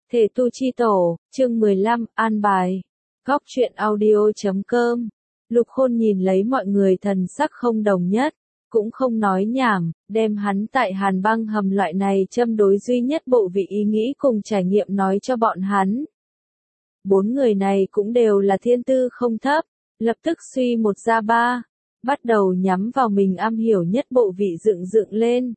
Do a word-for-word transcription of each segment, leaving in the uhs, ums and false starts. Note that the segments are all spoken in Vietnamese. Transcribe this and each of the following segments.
Thể tu chi tổ, chương mười lăm, an bài. Góc truyện audio chấm com. Lục Khôn nhìn lấy mọi người thần sắc không đồng nhất, cũng không nói nhảm, đem hắn tại Hàn Băng Hầm loại này châm đối duy nhất bộ vị ý nghĩ cùng trải nghiệm nói cho bọn hắn. Bốn người này cũng đều là thiên tư không thấp, lập tức suy một ra ba, bắt đầu nhắm vào mình am hiểu nhất bộ vị dựng dựng lên.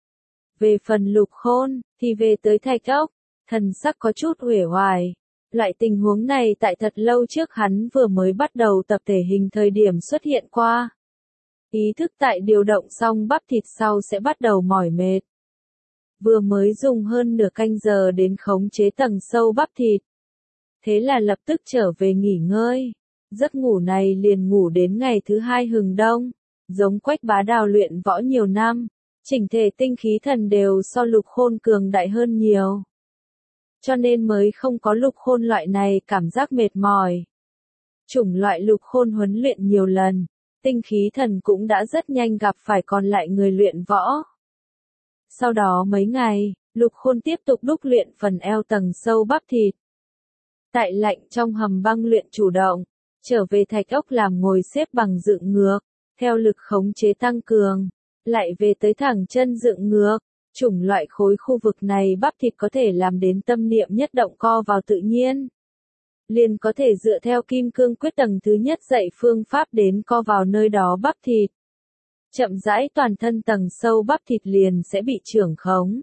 Về phần Lục Khôn, thì về tới Thạch Ốc, thần sắc có chút uể oải. Loại tình huống này tại thật lâu trước hắn vừa mới bắt đầu tập thể hình thời điểm xuất hiện qua. Ý thức tại điều động xong bắp thịt sau sẽ bắt đầu mỏi mệt. Vừa mới dùng hơn nửa canh giờ đến khống chế tầng sâu bắp thịt. Thế là lập tức trở về nghỉ ngơi. Giấc ngủ này liền ngủ đến ngày thứ hai hừng đông. Giống Quách Bá Đào luyện võ nhiều năm, chỉnh thể tinh khí thần đều so Lục Khôn cường đại hơn nhiều. Cho nên mới không có Lục Khôn loại này cảm giác mệt mỏi. Chủng loại Lục Khôn huấn luyện nhiều lần, tinh khí thần cũng đã rất nhanh gặp phải còn lại người luyện võ. Sau đó mấy ngày, Lục Khôn tiếp tục đúc luyện phần eo tầng sâu bắp thịt. Tại lạnh trong hầm băng luyện chủ động, trở về Thạch Ốc làm ngồi xếp bằng dựng ngược, theo lực khống chế tăng cường, lại về tới thẳng chân dựng ngược. Chủng loại khối khu vực này bắp thịt có thể làm đến tâm niệm nhất động co vào tự nhiên. Liền có thể dựa theo kim cương quyết tầng thứ nhất dạy phương pháp đến co vào nơi đó bắp thịt. Chậm rãi toàn thân tầng sâu bắp thịt liền sẽ bị trưởng khống.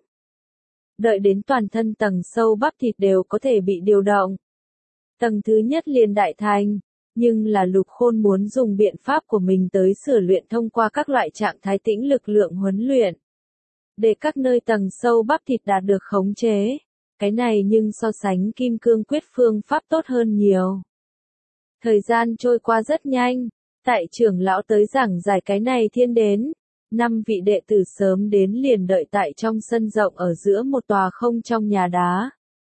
Đợi đến toàn thân tầng sâu bắp thịt đều có thể bị điều động. Tầng thứ nhất liền đại thành, nhưng là Lục Khôn muốn dùng biện pháp của mình tới sửa luyện thông qua các loại trạng thái tĩnh lực lượng huấn luyện. Để các nơi tầng sâu bắp thịt đạt được khống chế. Cái này nhưng so sánh kim cương quyết phương pháp tốt hơn nhiều. Thời gian trôi qua rất nhanh, tại trưởng lão tới giảng giải cái này thiên đến. Năm vị đệ tử sớm đến liền đợi tại trong sân rộng ở giữa một tòa không trong nhà đá.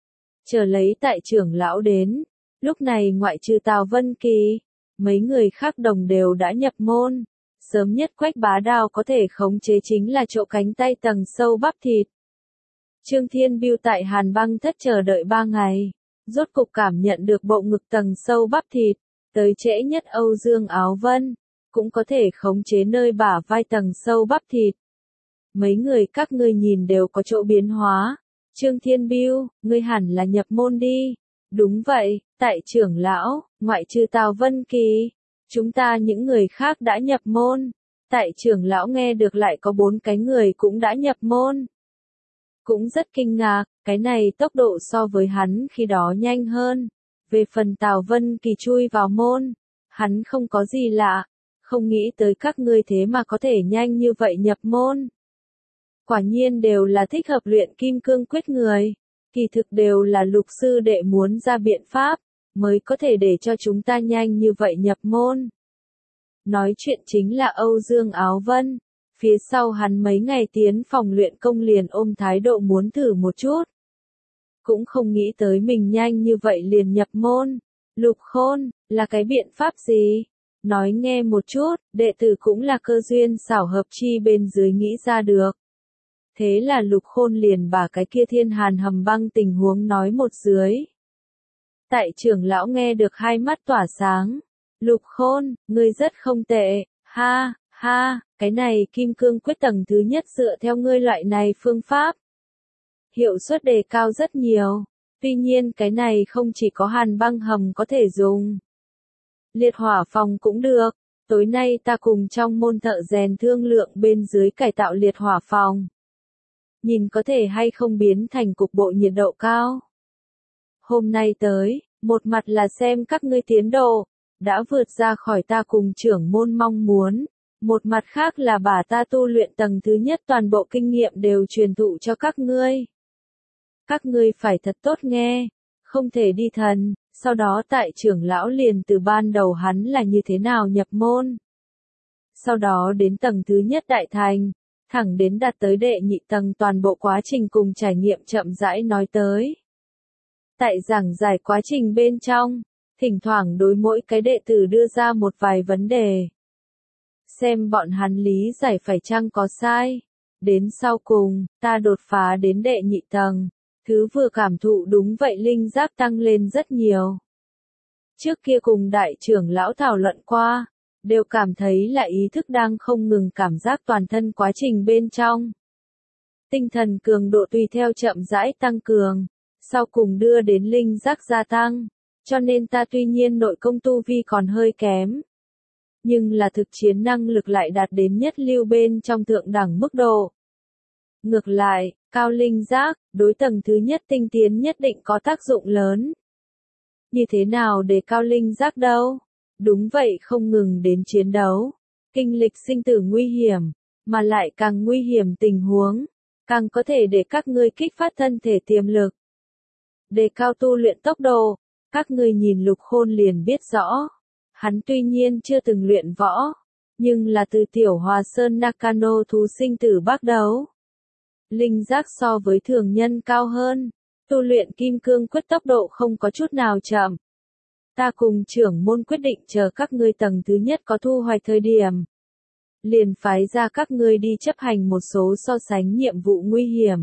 Chờ lấy tại trưởng lão đến, lúc này ngoại trừ Tào Vân Kỳ, mấy người khác đồng đều đã nhập môn. Sớm nhất Quách Bá Đào có thể khống chế chính là chỗ cánh tay tầng sâu bắp thịt. Trương Thiên Biêu tại Hàn Băng Thất chờ đợi ba ngày, rốt cục cảm nhận được bộ ngực tầng sâu bắp thịt, tới trễ nhất Âu Dương Áo Vân, cũng có thể khống chế nơi bả vai tầng sâu bắp thịt. Mấy người các ngươi nhìn đều có chỗ biến hóa. Trương Thiên Biêu, ngươi hẳn là nhập môn đi. Đúng vậy, tại trưởng lão, ngoại trừ Tào Vân Kỳ. Chúng ta những người khác đã nhập môn. Tại trưởng lão nghe được lại có bốn cái người cũng đã nhập môn. Cũng rất kinh ngạc, cái này tốc độ so với hắn khi đó nhanh hơn. Về phần Tào Vân Kỳ chui vào môn, hắn không có gì lạ, không nghĩ tới các ngươi thế mà có thể nhanh như vậy nhập môn. Quả nhiên đều là thích hợp luyện kim cương quyết người, kỳ thực đều là Lục sư đệ muốn ra biện pháp, mới có thể để cho chúng ta nhanh như vậy nhập môn. Nói chuyện chính là Âu Dương Áo Vân, phía sau hắn mấy ngày tiến phòng luyện công liền ôm thái độ muốn thử một chút. Cũng không nghĩ tới mình nhanh như vậy liền nhập môn. Lục Khôn, là cái biện pháp gì? Nói nghe một chút, đệ tử cũng là cơ duyên xảo hợp chi bên dưới nghĩ ra được. Thế là Lục Khôn liền bà cái kia thiên hàn hầm băng tình huống nói một dưới. Tại trưởng lão nghe được hai mắt tỏa sáng. Lục Khôn, ngươi rất không tệ, ha, ha, cái này kim cương quyết tầng thứ nhất dựa theo ngươi loại này phương pháp. Hiệu suất đề cao rất nhiều, tuy nhiên cái này không chỉ có Hàn Băng Hầm có thể dùng. Liệt hỏa phòng cũng được, tối nay ta cùng trong môn thợ rèn thương lượng bên dưới cải tạo liệt hỏa phòng. Nhìn có thể hay không biến thành cục bộ nhiệt độ cao. Hôm nay tới, một mặt là xem các ngươi tiến độ, đã vượt ra khỏi ta cùng trưởng môn mong muốn, một mặt khác là bà ta tu luyện tầng thứ nhất toàn bộ kinh nghiệm đều truyền thụ cho các ngươi. Các ngươi phải thật tốt nghe, không thể đi thần, sau đó tại trưởng lão liền từ ban đầu hắn là như thế nào nhập môn. Sau đó đến tầng thứ nhất đại thành, thẳng đến đạt tới đệ nhị tầng toàn bộ quá trình cùng trải nghiệm chậm rãi nói tới. Tại giảng giải quá trình bên trong, thỉnh thoảng đối mỗi cái đệ tử đưa ra một vài vấn đề. Xem bọn hắn lý giải phải chăng có sai. Đến sau cùng, ta đột phá đến đệ nhị tầng. Thứ vừa cảm thụ đúng vậy linh giác tăng lên rất nhiều. Trước kia cùng đại trưởng lão thảo luận qua, đều cảm thấy là ý thức đang không ngừng cảm giác toàn thân quá trình bên trong. Tinh thần cường độ tùy theo chậm rãi tăng cường, sau cùng đưa đến linh giác gia tăng, cho nên ta tuy nhiên nội công tu vi còn hơi kém, nhưng là thực chiến năng lực lại đạt đến nhất lưu bên trong thượng đẳng mức độ. Ngược lại, cao linh giác, đối tầng thứ nhất tinh tiến nhất định có tác dụng lớn. Như thế nào để cao linh giác đâu? Đúng vậy, không ngừng đến chiến đấu, kinh lịch sinh tử nguy hiểm, mà lại càng nguy hiểm tình huống, càng có thể để các ngươi kích phát thân thể tiềm lực. Đề cao tu luyện tốc độ, các ngươi nhìn Lục Khôn liền biết rõ. Hắn tuy nhiên chưa từng luyện võ, nhưng là từ tiểu Hòa Sơn Nakano thú sinh tử bắt đầu. Linh giác so với thường nhân cao hơn, tu luyện kim cương quyết tốc độ không có chút nào chậm. Ta cùng trưởng môn quyết định chờ các ngươi tầng thứ nhất có thu hoạch thời điểm. Liền phái ra các ngươi đi chấp hành một số so sánh nhiệm vụ nguy hiểm.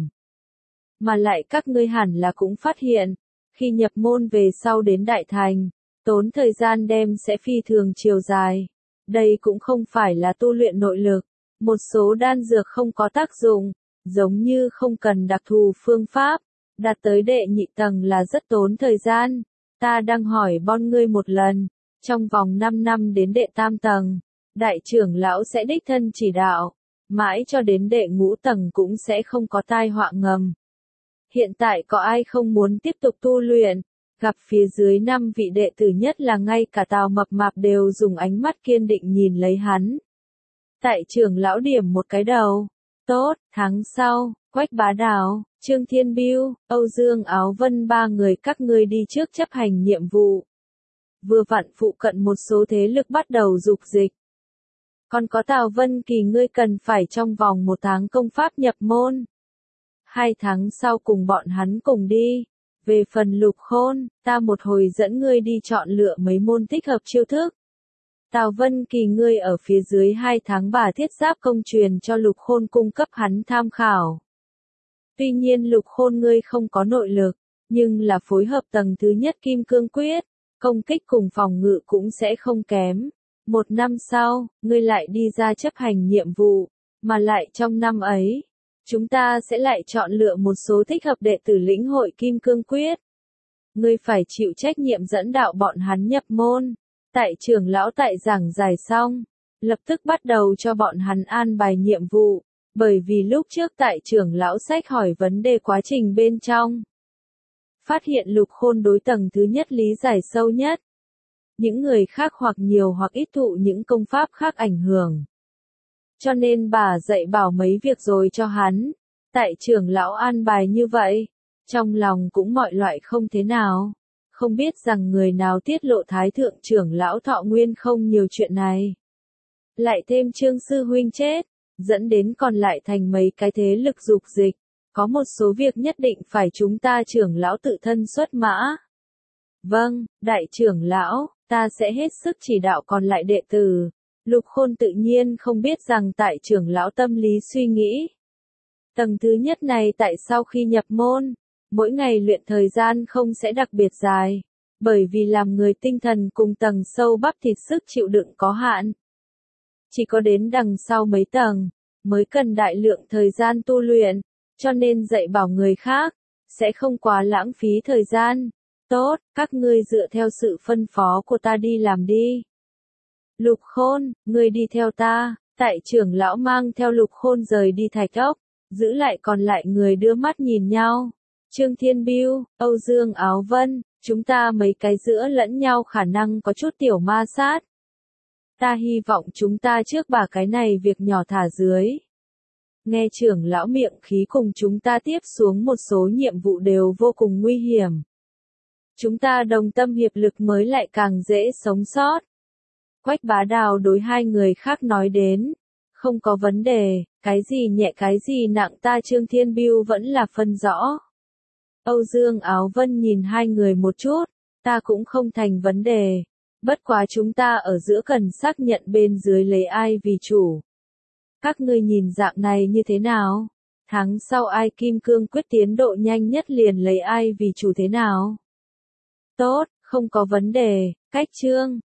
Mà lại các ngươi hẳn là cũng phát hiện, khi nhập môn về sau đến đại thành, tốn thời gian đem sẽ phi thường chiều dài. Đây cũng không phải là tu luyện nội lực, một số đan dược không có tác dụng, giống như không cần đặc thù phương pháp, đạt tới đệ nhị tầng là rất tốn thời gian. Ta đang hỏi bon ngươi một lần, trong vòng năm năm đến đệ tam tầng, đại trưởng lão sẽ đích thân chỉ đạo, mãi cho đến đệ ngũ tầng cũng sẽ không có tai họa ngầm. Hiện tại có ai không muốn tiếp tục tu luyện? Gặp phía dưới năm vị đệ tử nhất là ngay cả Tào Mập Mạp đều dùng ánh mắt kiên định nhìn lấy hắn. Tại trưởng lão điểm một cái đầu. Tốt, tháng sau, Quách Bá Đào, Trương Thiên Biêu, Âu Dương Áo Vân ba người các ngươi đi trước chấp hành nhiệm vụ. Vừa vặn phụ cận một số thế lực bắt đầu dục dịch. Còn có Tào Vân Kỳ ngươi cần phải trong vòng một tháng công pháp nhập môn. Hai tháng sau cùng bọn hắn cùng đi. Về phần Lục Khôn, ta một hồi dẫn ngươi đi chọn lựa mấy môn thích hợp chiêu thức. Tào Vân Kỳ ngươi ở phía dưới hai tháng bà thiết giáp công truyền cho Lục Khôn cung cấp hắn tham khảo. Tuy nhiên Lục Khôn ngươi không có nội lực, nhưng là phối hợp tầng thứ nhất kim cương quyết, công kích cùng phòng ngự cũng sẽ không kém. Một năm sau, ngươi lại đi ra chấp hành nhiệm vụ, mà lại trong năm ấy, chúng ta sẽ lại chọn lựa một số thích hợp đệ tử lĩnh hội kim cương quyết. Ngươi phải chịu trách nhiệm dẫn đạo bọn hắn nhập môn. Tại trưởng lão tại giảng giải xong, lập tức bắt đầu cho bọn hắn an bài nhiệm vụ, bởi vì lúc trước tại trưởng lão sách hỏi vấn đề quá trình bên trong. Phát hiện Lục Khôn đối tầng thứ nhất lý giải sâu nhất. Những người khác hoặc nhiều hoặc ít thụ những công pháp khác ảnh hưởng. Cho nên bà dạy bảo mấy việc rồi cho hắn. Tại trưởng lão an bài như vậy, trong lòng cũng mọi loại không thế nào. Không biết rằng người nào tiết lộ thái thượng trưởng lão Thọ Nguyên không nhiều chuyện này. Lại thêm Trương sư huynh chết, dẫn đến còn lại thành mấy cái thế lực dục dịch. Có một số việc nhất định phải chúng ta trưởng lão tự thân xuất mã. Vâng, đại trưởng lão, ta sẽ hết sức chỉ đạo còn lại đệ tử. Lục Khôn tự nhiên không biết rằng tại trưởng lão tâm lý suy nghĩ. Tầng thứ nhất này tại sau khi nhập môn, mỗi ngày luyện thời gian không sẽ đặc biệt dài, bởi vì làm người tinh thần cùng tầng sâu bắp thịt sức chịu đựng có hạn. Chỉ có đến đằng sau mấy tầng, mới cần đại lượng thời gian tu luyện, cho nên dạy bảo người khác, sẽ không quá lãng phí thời gian. Tốt, các ngươi dựa theo sự phân phó của ta đi làm đi. Lục Khôn, ngươi đi theo ta, tại trưởng lão mang theo Lục Khôn rời đi thạch ốc, giữ lại còn lại người đưa mắt nhìn nhau. Trương Thiên Biêu, Âu Dương Áo Vân, chúng ta mấy cái giữa lẫn nhau khả năng có chút tiểu ma sát. Ta hy vọng chúng ta trước bà cái này việc nhỏ thả dưới. Nghe trưởng lão miệng khí cùng chúng ta tiếp xuống một số nhiệm vụ đều vô cùng nguy hiểm. Chúng ta đồng tâm hiệp lực mới lại càng dễ sống sót. Quách Bá Đào đối hai người khác nói đến. Không có vấn đề, cái gì nhẹ cái gì nặng ta Trương Thiên Biêu vẫn là phân rõ. Âu Dương Áo Vân nhìn hai người một chút, ta cũng không thành vấn đề. Bất quá chúng ta ở giữa cần xác nhận bên dưới lấy ai vì chủ. Các ngươi nhìn dạng này như thế nào? Tháng sau ai kim cương quyết tiến độ nhanh nhất liền lấy ai vì chủ thế nào? Tốt, không có vấn đề, cách chương.